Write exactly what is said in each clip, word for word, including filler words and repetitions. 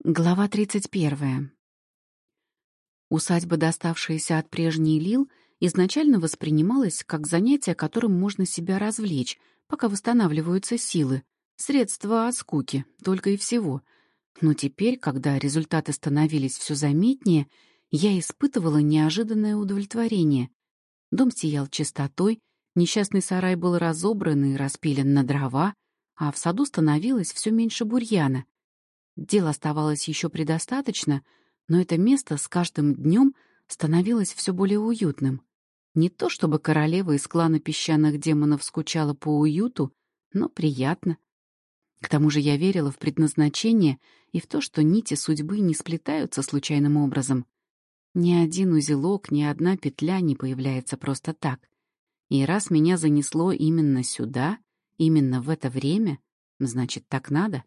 Глава тридцать первая. Усадьба, доставшаяся от прежней Лил, изначально воспринималась как занятие, которым можно себя развлечь, пока восстанавливаются силы, средства от скуки, только и всего. Но теперь, когда результаты становились все заметнее, я испытывала неожиданное удовлетворение. Дом сиял чистотой, несчастный сарай был разобран и распилен на дрова, а в саду становилось все меньше бурьяна. Дел оставалось еще предостаточно, но это место с каждым днем становилось все более уютным. Не то чтобы королева из клана песчаных демонов скучала по уюту, но приятно. К тому же я верила в предназначение и в то, что нити судьбы не сплетаются случайным образом. Ни один узелок, ни одна петля не появляется просто так. И раз меня занесло именно сюда, именно в это время, значит, так надо.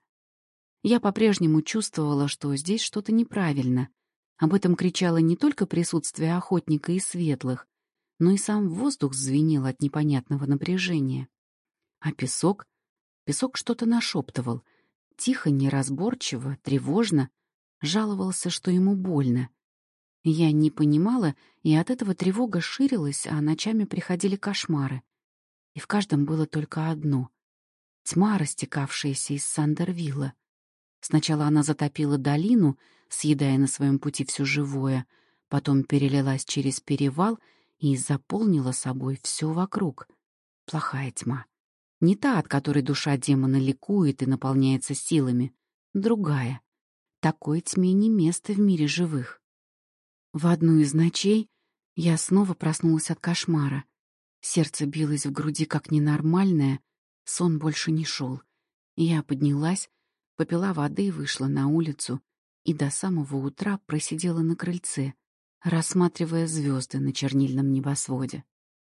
Я по-прежнему чувствовала, что здесь что-то неправильно. Об этом кричало не только присутствие охотника и светлых, но и сам воздух звенел от непонятного напряжения. А песок? Песок что-то нашептывал. Тихо, неразборчиво, тревожно. Жаловался, что ему больно. Я не понимала, и от этого тревога ширилась, а ночами приходили кошмары. И в каждом было только одно — тьма, растекавшаяся из Сандервилла. Сначала она затопила долину, съедая на своем пути все живое, потом перелилась через перевал и заполнила собой все вокруг. Плохая тьма. Не та, от которой душа демона ликует и наполняется силами. Другая. Такой тьме не место в мире живых. В одну из ночей я снова проснулась от кошмара. Сердце билось в груди как ненормальное, сон больше не шел. Я поднялась, попила воды и вышла на улицу, и до самого утра просидела на крыльце, рассматривая звезды на чернильном небосводе.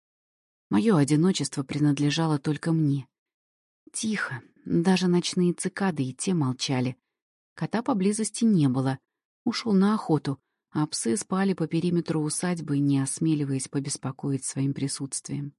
Мое одиночество принадлежало только мне. Тихо, даже ночные цикады и те молчали. Кота поблизости не было, ушел на охоту, а псы спали по периметру усадьбы, не осмеливаясь побеспокоить своим присутствием.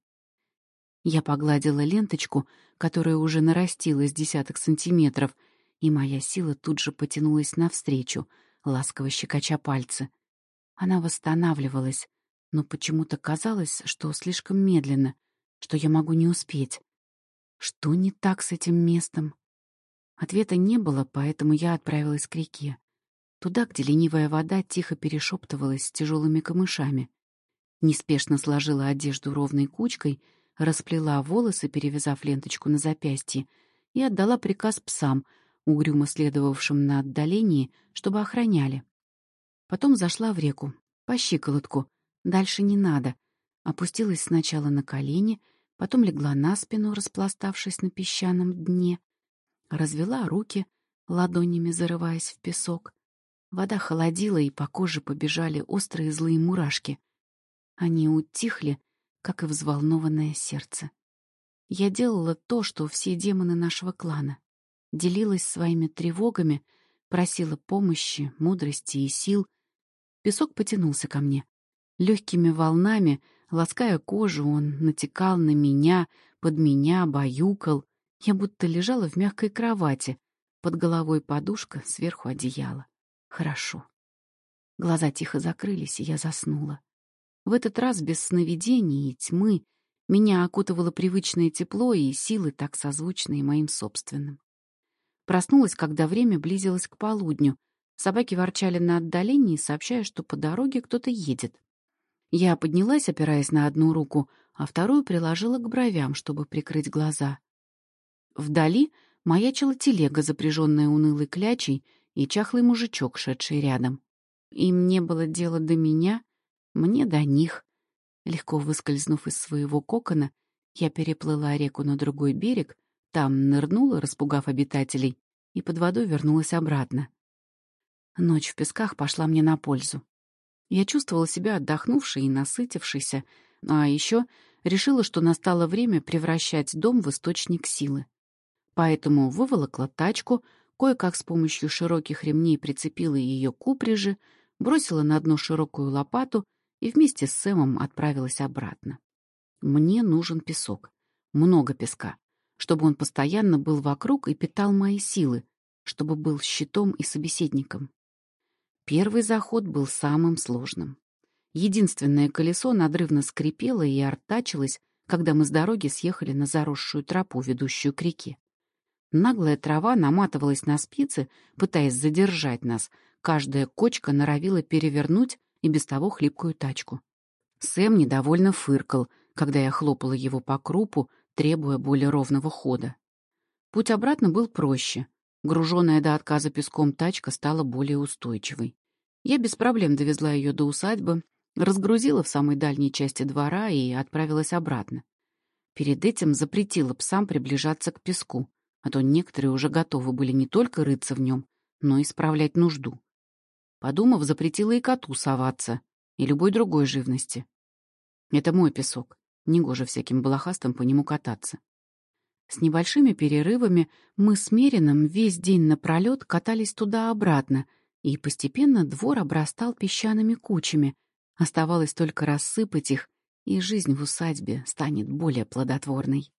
Я погладила ленточку, которая уже нарастила с десяток сантиметров, и моя сила тут же потянулась навстречу, ласково щекоча пальцы. Она восстанавливалась, но почему-то казалось, что слишком медленно, что я могу не успеть. Что не так с этим местом? Ответа не было, поэтому я отправилась к реке. Туда, где ленивая вода тихо перешептывалась с тяжелыми камышами. Неспешно сложила одежду ровной кучкой, расплела волосы, перевязав ленточку на запястье, и отдала приказ псам, угрюмо следовавшим на отдалении, чтобы охраняли. Потом зашла в реку, по щиколотку, дальше не надо. Опустилась сначала на колени, потом легла на спину, распластавшись на песчаном дне, развела руки, ладонями зарываясь в песок. Вода холодила, и по коже побежали острые злые мурашки. Они утихли, как и взволнованное сердце. Я делала то, что все демоны нашего клана. Делилась своими тревогами, просила помощи, мудрости и сил. Песок потянулся ко мне. Легкими волнами, лаская кожу, он натекал на меня, под меня, баюкал. Я будто лежала в мягкой кровати, под головой подушка, сверху одеяло. Хорошо. Глаза тихо закрылись, и я заснула. В этот раз без сновидений и тьмы меня окутывало привычное тепло и силы, так созвучные моим собственным. Проснулась, когда время близилось к полудню. Собаки ворчали на отдалении, сообщая, что по дороге кто-то едет. Я поднялась, опираясь на одну руку, а вторую приложила к бровям, чтобы прикрыть глаза. Вдали маячила телега, запряженная унылой клячей, и чахлый мужичок, шедший рядом. Им не было дела до меня, мне до них. Легко выскользнув из своего кокона, я переплыла реку на другой берег, там нырнула, распугав обитателей, и под водой вернулась обратно. Ночь в песках пошла мне на пользу. Я чувствовала себя отдохнувшей и насытившейся, а еще решила, что настало время превращать дом в источник силы. Поэтому выволокла тачку, кое-как с помощью широких ремней прицепила ее к упряжи, бросила на дно широкую лопату и вместе с Сэмом отправилась обратно. Мне нужен песок. Много песка. Чтобы он постоянно был вокруг и питал мои силы. чтобы был щитом и собеседником. Первый заход был самым сложным. Единственное колесо надрывно скрипело и артачилось, когда мы с дороги съехали на заросшую тропу, ведущую к реке. Наглая трава наматывалась на спицы, пытаясь задержать нас. Каждая кочка норовила перевернуть и без того хлипкую тачку. Сэм недовольно фыркал, когда я хлопала его по крупу, требуя более ровного хода. Путь обратно был проще. Груженная до отказа песком тачка стала более устойчивой. Я без проблем довезла ее до усадьбы, разгрузила в самой дальней части двора и отправилась обратно. Перед этим запретила псам приближаться к песку, а то некоторые уже готовы были не только рыться в нем, но и справлять нужду. Подумав, запретила и коту соваться, и любой другой живности. Это мой песок, негоже всяким балахастам по нему кататься. С небольшими перерывами мы с Мерином весь день напролет катались туда-обратно, и постепенно двор обрастал песчаными кучами. Оставалось только рассыпать их, и жизнь в усадьбе станет более плодотворной.